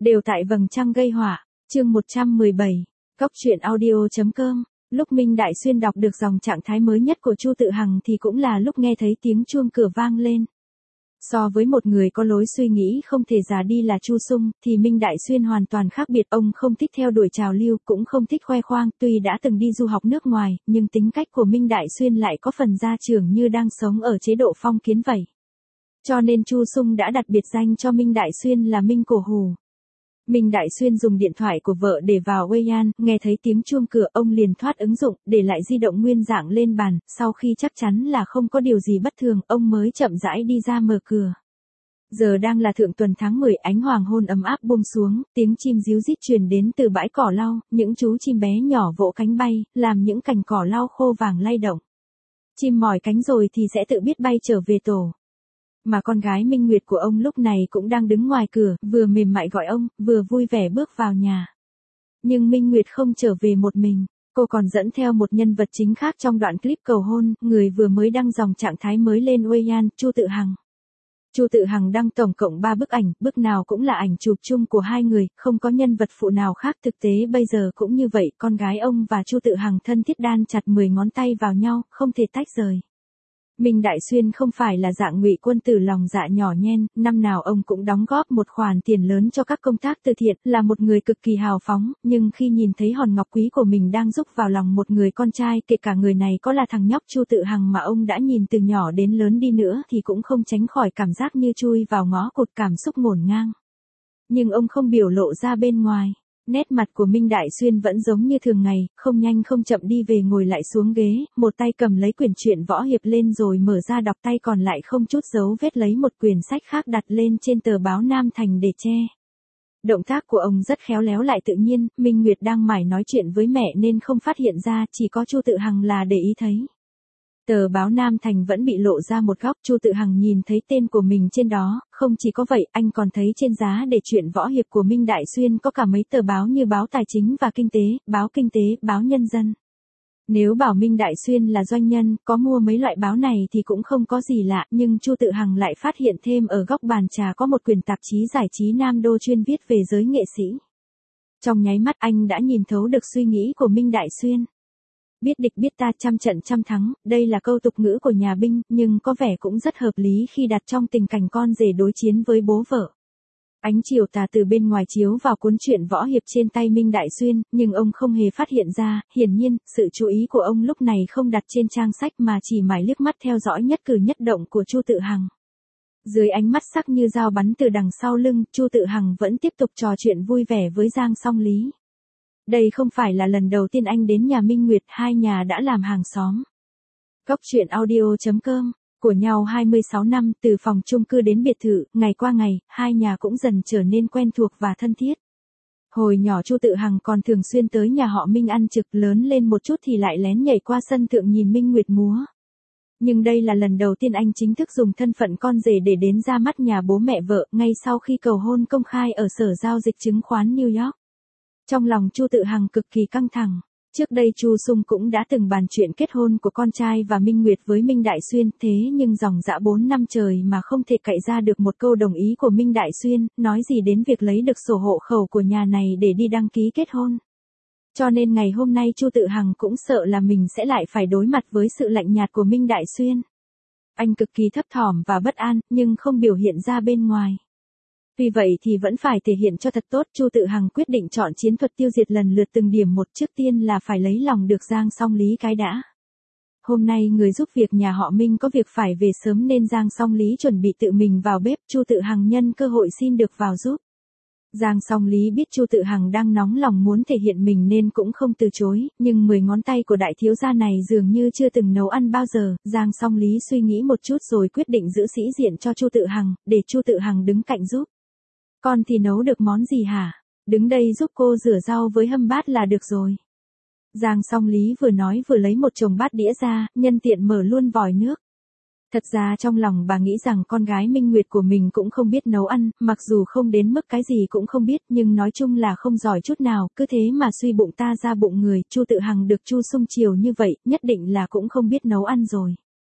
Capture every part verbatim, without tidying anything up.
Đều tại vầng trăng gây họa, chương một trăm mười bảy, Cóc truyện audio.com. Lúc Minh Đại Xuyên đọc được dòng trạng thái mới nhất của Chu Tự Hằng thì cũng là lúc nghe thấy tiếng chuông cửa vang lên. So với một người có lối suy nghĩ không thể già đi là Chu Sung, thì Minh Đại Xuyên hoàn toàn khác biệt. Ông không thích theo đuổi trào lưu, cũng không thích khoe khoang, tuy đã từng đi du học nước ngoài, nhưng tính cách của Minh Đại Xuyên lại có phần gia trưởng như đang sống ở chế độ phong kiến vậy. Cho nên Chu Sung đã đặt biệt danh cho Minh Đại Xuyên là Minh Cổ Hù. Minh Đại Xuyên dùng điện thoại của vợ để vào Weian, nghe thấy tiếng chuông cửa ông liền thoát ứng dụng, để lại di động nguyên dạng lên bàn, sau khi chắc chắn là không có điều gì bất thường, ông mới chậm rãi đi ra mở cửa. Giờ đang là thượng tuần tháng mười, ánh hoàng hôn ấm áp buông xuống, tiếng chim ríu rít truyền đến từ bãi cỏ lau, những chú chim bé nhỏ vỗ cánh bay, làm những cành cỏ lau khô vàng lay động. Chim mỏi cánh rồi thì sẽ tự biết bay trở về tổ. Mà con gái Minh Nguyệt của ông lúc này cũng đang đứng ngoài cửa, vừa mềm mại gọi ông, vừa vui vẻ bước vào nhà. Nhưng Minh Nguyệt không trở về một mình, cô còn dẫn theo một nhân vật chính khác trong đoạn clip cầu hôn, người vừa mới đăng dòng trạng thái mới lên Weian, Chu Tự Hằng. Chu Tự Hằng đăng tổng cộng ba bức ảnh, bức nào cũng là ảnh chụp chung của hai người, không có nhân vật phụ nào khác. Thực tế bây giờ cũng như vậy, con gái ông và Chu Tự Hằng thân thiết đan chặt mười ngón tay vào nhau, không thể tách rời. Minh Đại Xuyên không phải là dạng ngụy quân tử lòng dạ nhỏ nhen, năm nào ông cũng đóng góp một khoản tiền lớn cho các công tác từ thiện, là một người cực kỳ hào phóng, nhưng khi nhìn thấy hòn ngọc quý của mình đang rúc vào lòng một người con trai, kể cả người này có là thằng nhóc Chu Tự Hằng mà ông đã nhìn từ nhỏ đến lớn đi nữa thì cũng không tránh khỏi cảm giác như chui vào ngõ cụt, cảm xúc ngổn ngang. Nhưng ông không biểu lộ ra bên ngoài. Nét mặt của Minh Đại Xuyên vẫn giống như thường ngày, không nhanh không chậm đi về ngồi lại xuống ghế, một tay cầm lấy quyển truyện võ hiệp lên rồi mở ra đọc, tay còn lại không chút dấu vết lấy một quyển sách khác đặt lên trên tờ báo Nam Thành để che. Động tác của ông rất khéo léo lại tự nhiên. Minh Nguyệt đang mải nói chuyện với mẹ nên không phát hiện ra, chỉ có Chu Tự Hằng là để ý thấy. Tờ báo Nam Thành vẫn bị lộ ra một góc, Chu Tự Hằng nhìn thấy tên của mình trên đó, không chỉ có vậy, anh còn thấy trên giá để truyện võ hiệp của Minh Đại Xuyên có cả mấy tờ báo như báo Tài chính và Kinh tế, báo Kinh tế, báo Nhân dân. Nếu bảo Minh Đại Xuyên là doanh nhân, có mua mấy loại báo này thì cũng không có gì lạ, nhưng Chu Tự Hằng lại phát hiện thêm ở góc bàn trà có một quyển tạp chí giải trí Nam Đô chuyên viết về giới nghệ sĩ. Trong nháy mắt anh đã nhìn thấu được suy nghĩ của Minh Đại Xuyên. Biết địch biết ta, trăm trận trăm thắng, đây là câu tục ngữ của nhà binh, nhưng có vẻ cũng rất hợp lý khi đặt trong tình cảnh con rể đối chiến với bố vợ. Ánh chiều tà từ bên ngoài chiếu vào cuốn truyện võ hiệp trên tay Minh Đại Xuyên, nhưng ông không hề phát hiện ra, hiển nhiên, sự chú ý của ông lúc này không đặt trên trang sách mà chỉ mải liếc mắt theo dõi nhất cử nhất động của Chu Tự Hằng. Dưới ánh mắt sắc như dao bắn từ đằng sau lưng, Chu Tự Hằng vẫn tiếp tục trò chuyện vui vẻ với Giang Song Lý. Đây không phải là lần đầu tiên anh đến nhà Minh Nguyệt, hai nhà đã làm hàng xóm. Cóc truyện audio.com, của nhau hai mươi sáu năm, từ phòng chung cư đến biệt thự, ngày qua ngày, hai nhà cũng dần trở nên quen thuộc và thân thiết. Hồi nhỏ Chu Tự Hằng còn thường xuyên tới nhà họ Minh ăn trực, lớn lên một chút thì lại lén nhảy qua sân thượng nhìn Minh Nguyệt múa. Nhưng đây là lần đầu tiên anh chính thức dùng thân phận con rể để đến ra mắt nhà bố mẹ vợ, ngay sau khi cầu hôn công khai ở sở giao dịch chứng khoán New York. Trong lòng Chu Tự Hằng cực kỳ căng thẳng. Trước đây Chu Sung cũng đã từng bàn chuyện kết hôn của con trai và Minh Nguyệt với Minh Đại Xuyên, thế nhưng dòng dã bốn năm trời mà không thể cậy ra được một câu đồng ý của Minh Đại Xuyên, nói gì đến việc lấy được sổ hộ khẩu của nhà này để đi đăng ký kết hôn. Cho nên ngày hôm nay Chu Tự Hằng cũng sợ là mình sẽ lại phải đối mặt với sự lạnh nhạt của Minh Đại Xuyên. Anh cực kỳ thấp thỏm và bất an, nhưng không biểu hiện ra bên ngoài. Vì vậy thì vẫn phải thể hiện cho thật tốt. Chu Tự Hằng quyết định chọn chiến thuật tiêu diệt lần lượt từng điểm một, trước tiên là phải lấy lòng được Giang Song Lý cái đã. Hôm nay người giúp việc nhà họ Minh có việc phải về sớm nên Giang Song Lý chuẩn bị tự mình vào bếp, Chu Tự Hằng nhân cơ hội xin được vào giúp. Giang Song Lý biết Chu Tự Hằng đang nóng lòng muốn thể hiện mình nên cũng không từ chối, nhưng mười ngón tay của đại thiếu gia này dường như chưa từng nấu ăn bao giờ. Giang Song Lý suy nghĩ một chút rồi quyết định giữ sĩ diện cho Chu Tự Hằng, để Chu Tự Hằng đứng cạnh giúp. Con thì nấu được món gì hả? Đứng đây giúp cô rửa rau với hâm bát là được rồi. Giang Song Lý vừa nói vừa lấy một chồng bát đĩa ra, nhân tiện mở luôn vòi nước. Thật ra trong lòng bà nghĩ rằng con gái Minh Nguyệt của mình cũng không biết nấu ăn, mặc dù không đến mức cái gì cũng không biết, nhưng nói chung là không giỏi chút nào, cứ thế mà suy bụng ta ra bụng người. Chu Tự Hằng được Chu Sung chiều như vậy, nhất định là cũng không biết nấu ăn rồi.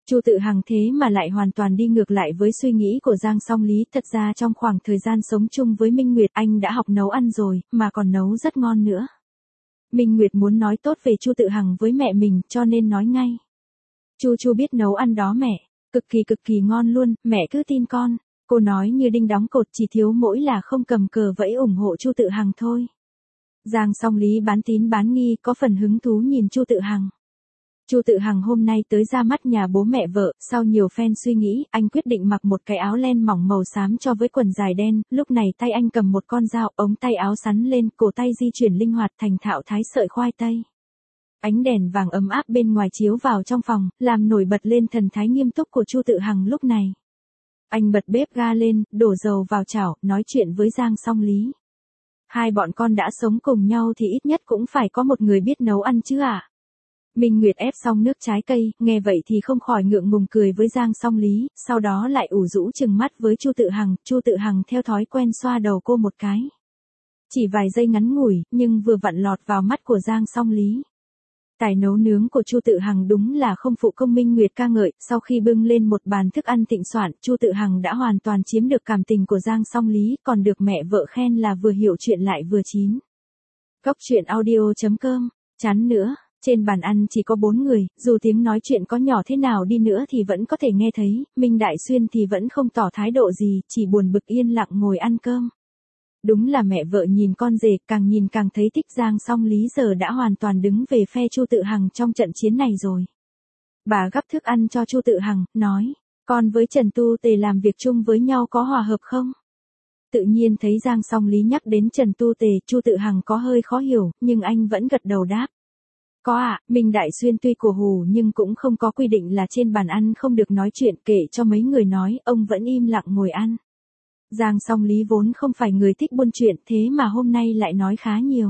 Chu Tự Hằng thế mà lại hoàn toàn đi ngược lại với suy nghĩ của Giang Song Lý, thật ra trong khoảng thời gian sống chung với Minh Nguyệt, anh đã học nấu ăn rồi, mà còn nấu rất ngon nữa. Minh Nguyệt muốn nói tốt về Chu Tự Hằng với mẹ mình, cho nên nói ngay. Chu Chu biết nấu ăn đó mẹ, cực kỳ cực kỳ ngon luôn, mẹ cứ tin con. Cô nói như đinh đóng cột, chỉ thiếu mỗi là không cầm cờ vẫy ủng hộ Chu Tự Hằng thôi. Giang Song Lý bán tín bán nghi, có phần hứng thú nhìn Chu Tự Hằng. Chu Tự Hằng hôm nay tới ra mắt nhà bố mẹ vợ, sau nhiều phen suy nghĩ, anh quyết định mặc một cái áo len mỏng màu xám cho với quần dài đen, lúc này tay anh cầm một con dao, ống tay áo sắn lên, cổ tay di chuyển linh hoạt thành thạo thái sợi khoai tây. Ánh đèn vàng ấm áp bên ngoài chiếu vào trong phòng, làm nổi bật lên thần thái nghiêm túc của Chu Tự Hằng lúc này. Anh bật bếp ga lên, đổ dầu vào chảo, nói chuyện với Giang Song Lý. Hai bọn con đã sống cùng nhau thì ít nhất cũng phải có một người biết nấu ăn chứ ạ. À? Minh Nguyệt ép xong nước trái cây, nghe vậy thì không khỏi ngượng ngùng cười với Giang Song Lý, sau đó lại ủ rũ trừng mắt với Chu Tự Hằng, Chu Tự Hằng theo thói quen xoa đầu cô một cái. Chỉ vài giây ngắn ngủi, nhưng vừa vặn lọt vào mắt của Giang Song Lý. Tài nấu nướng của Chu Tự Hằng đúng là không phụ công Minh Nguyệt ca ngợi, sau khi bưng lên một bàn thức ăn thịnh soạn, Chu Tự Hằng đã hoàn toàn chiếm được cảm tình của Giang Song Lý, còn được mẹ vợ khen là vừa hiểu chuyện lại vừa chín. Cốc truyện audio chấm com, chán nữa. Trên bàn ăn chỉ có bốn người, dù tiếng nói chuyện có nhỏ thế nào đi nữa thì vẫn có thể nghe thấy, Minh Đại Xuyên thì vẫn không tỏ thái độ gì, chỉ buồn bực yên lặng ngồi ăn cơm. Đúng là mẹ vợ nhìn con rể, càng nhìn càng thấy thích. Giang Song Lý giờ đã hoàn toàn đứng về phe Chu Tự Hằng trong trận chiến này rồi. Bà gắp thức ăn cho Chu Tự Hằng, nói, con với Trần Tu Tề làm việc chung với nhau có hòa hợp không? Tự nhiên thấy Giang Song Lý nhắc đến Trần Tu Tề, Chu Tự Hằng có hơi khó hiểu, nhưng anh vẫn gật đầu đáp. Có ạ, à, Minh Đại Xuyên tuy cổ hủ nhưng cũng không có quy định là trên bàn ăn không được nói chuyện, kể cho mấy người nói, ông vẫn im lặng ngồi ăn. Giang Song Lý vốn không phải người thích buôn chuyện, thế mà hôm nay lại nói khá nhiều.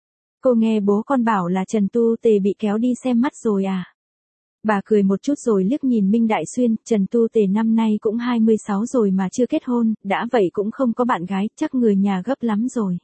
Cô nghe bố con bảo là Trần Tu Tề bị kéo đi xem mắt rồi à? Bà cười một chút rồi liếc nhìn Minh Đại Xuyên, Trần Tu Tề năm nay cũng hai mươi sáu rồi mà chưa kết hôn, đã vậy cũng không có bạn gái, chắc người nhà gấp lắm rồi.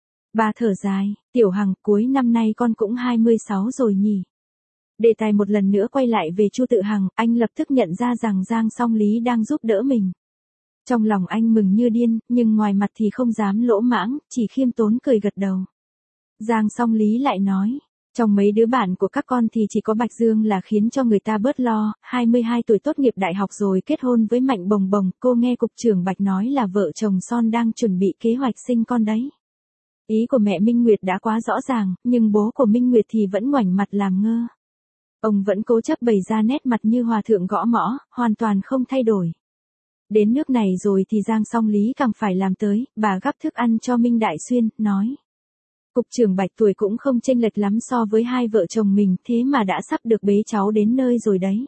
Bà thở dài, Tiểu Hằng, cuối năm nay con cũng hai mươi sáu rồi nhỉ. Đề tài một lần nữa quay lại về Chu Tự Hằng, anh lập tức nhận ra rằng Giang Song Lý đang giúp đỡ mình. Trong lòng anh mừng như điên, nhưng ngoài mặt thì không dám lỗ mãng, chỉ khiêm tốn cười gật đầu. Giang Song Lý lại nói, trong mấy đứa bạn của các con thì chỉ có Bạch Dương là khiến cho người ta bớt lo, hai mươi hai tuổi tốt nghiệp đại học rồi kết hôn với Mạnh Bồng Bồng, cô nghe cục trưởng Bạch nói là vợ chồng son đang chuẩn bị kế hoạch sinh con đấy. Ý của mẹ Minh Nguyệt đã quá rõ ràng, nhưng bố của Minh Nguyệt thì vẫn ngoảnh mặt làm ngơ. Ông vẫn cố chấp bày ra nét mặt như hòa thượng gõ mõ, hoàn toàn không thay đổi. Đến nước này rồi thì Giang Song Lý càng phải làm tới, bà gắp thức ăn cho Minh Đại Xuyên, nói. Cục trưởng Bạch tuổi cũng không chênh lệch lắm so với hai vợ chồng mình, thế mà đã sắp được bế cháu đến nơi rồi đấy.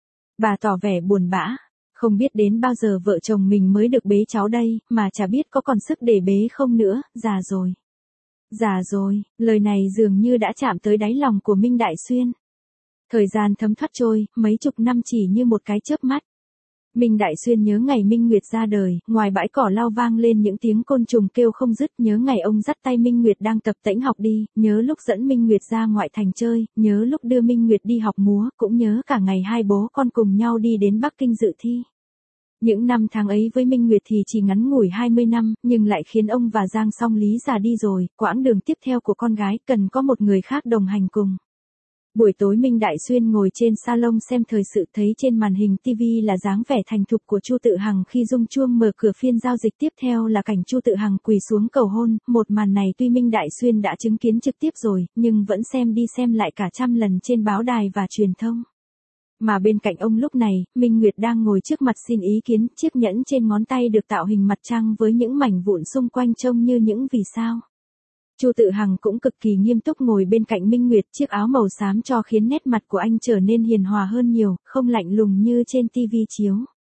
Bà tỏ vẻ buồn bã, không biết đến bao giờ vợ chồng mình mới được bế cháu đây, mà chả biết có còn sức để bế không nữa, già rồi. Già rồi, lời này dường như đã chạm tới đáy lòng của Minh Đại Xuyên. Thời gian thấm thoát trôi, mấy chục năm chỉ như một cái chớp mắt. Minh Đại Xuyên nhớ ngày Minh Nguyệt ra đời, ngoài bãi cỏ lao vang lên những tiếng côn trùng kêu không dứt, nhớ ngày ông dắt tay Minh Nguyệt đang tập tễnh học đi, nhớ lúc dẫn Minh Nguyệt ra ngoại thành chơi, nhớ lúc đưa Minh Nguyệt đi học múa, cũng nhớ cả ngày hai bố con cùng nhau đi đến Bắc Kinh dự thi. Những năm tháng ấy với Minh Nguyệt thì chỉ ngắn ngủi hai mươi năm, nhưng lại khiến ông và Giang Song Lý già đi rồi, quãng đường tiếp theo của con gái cần có một người khác đồng hành cùng. Buổi tối Minh Đại Xuyên ngồi trên salon xem thời sự, thấy trên màn hình ti vi là dáng vẻ thành thục của Chu Tự Hằng khi rung chuông mở cửa phiên giao dịch, tiếp theo là cảnh Chu Tự Hằng quỳ xuống cầu hôn, một màn này tuy Minh Đại Xuyên đã chứng kiến trực tiếp rồi, nhưng vẫn xem đi xem lại cả trăm lần trên báo đài và truyền thông. Mà bên cạnh ông lúc này, Minh Nguyệt đang ngồi trước mặt xin ý kiến, chiếc nhẫn trên ngón tay được tạo hình mặt trăng với những mảnh vụn xung quanh trông như những vì sao. Chu Tự Hằng cũng cực kỳ nghiêm túc ngồi bên cạnh Minh Nguyệt, chiếc áo màu xám cho khiến nét mặt của anh trở nên hiền hòa hơn nhiều, không lạnh lùng như trên ti vi chiếu.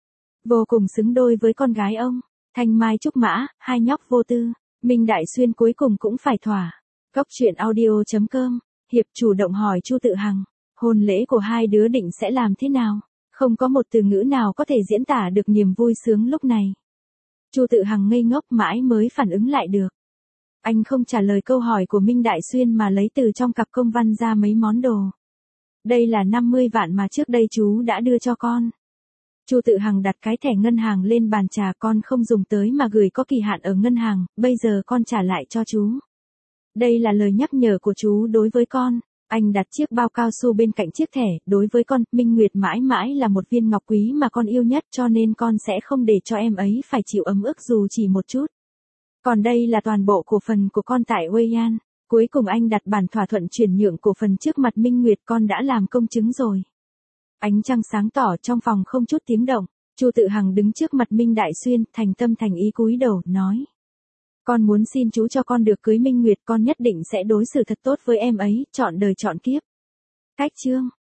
Vô cùng xứng đôi với con gái ông, thanh mai trúc mã, hai nhóc vô tư, Minh Đại Xuyên cuối cùng cũng phải thỏa. Cốc truyện audio chấm com, Hiệp chủ động hỏi Chu Tự Hằng, hôn lễ của hai đứa định sẽ làm thế nào? Không có một từ ngữ nào có thể diễn tả được niềm vui sướng lúc này. Chu Tự Hằng ngây ngốc mãi mới phản ứng lại được. Anh không trả lời câu hỏi của Minh Đại Xuyên mà lấy từ trong cặp công văn ra mấy món đồ. Đây là năm mươi vạn mà trước đây chú đã đưa cho con. Chu Tự Hằng đặt cái thẻ ngân hàng lên bàn trà, con không dùng tới mà gửi có kỳ hạn ở ngân hàng, bây giờ con trả lại cho chú. Đây là lời nhắc nhở của chú đối với con. Anh đặt chiếc bao cao su bên cạnh chiếc thẻ, đối với con, Minh Nguyệt mãi mãi là một viên ngọc quý mà con yêu nhất, cho nên con sẽ không để cho em ấy phải chịu ấm ức dù chỉ một chút. Còn đây là toàn bộ cổ phần của con tại Wei. Cuối cùng anh đặt bản thỏa thuận chuyển nhượng cổ phần trước mặt Minh Nguyệt, con đã làm công chứng rồi. Ánh trăng sáng tỏ trong phòng không chút tiếng động, Chu Tự Hằng đứng trước mặt Minh Đại Xuyên, thành tâm thành ý cúi đầu, nói. Con muốn xin chú cho con được cưới Minh Nguyệt, con nhất định sẽ đối xử thật tốt với em ấy, trọn đời trọn kiếp. Cách chương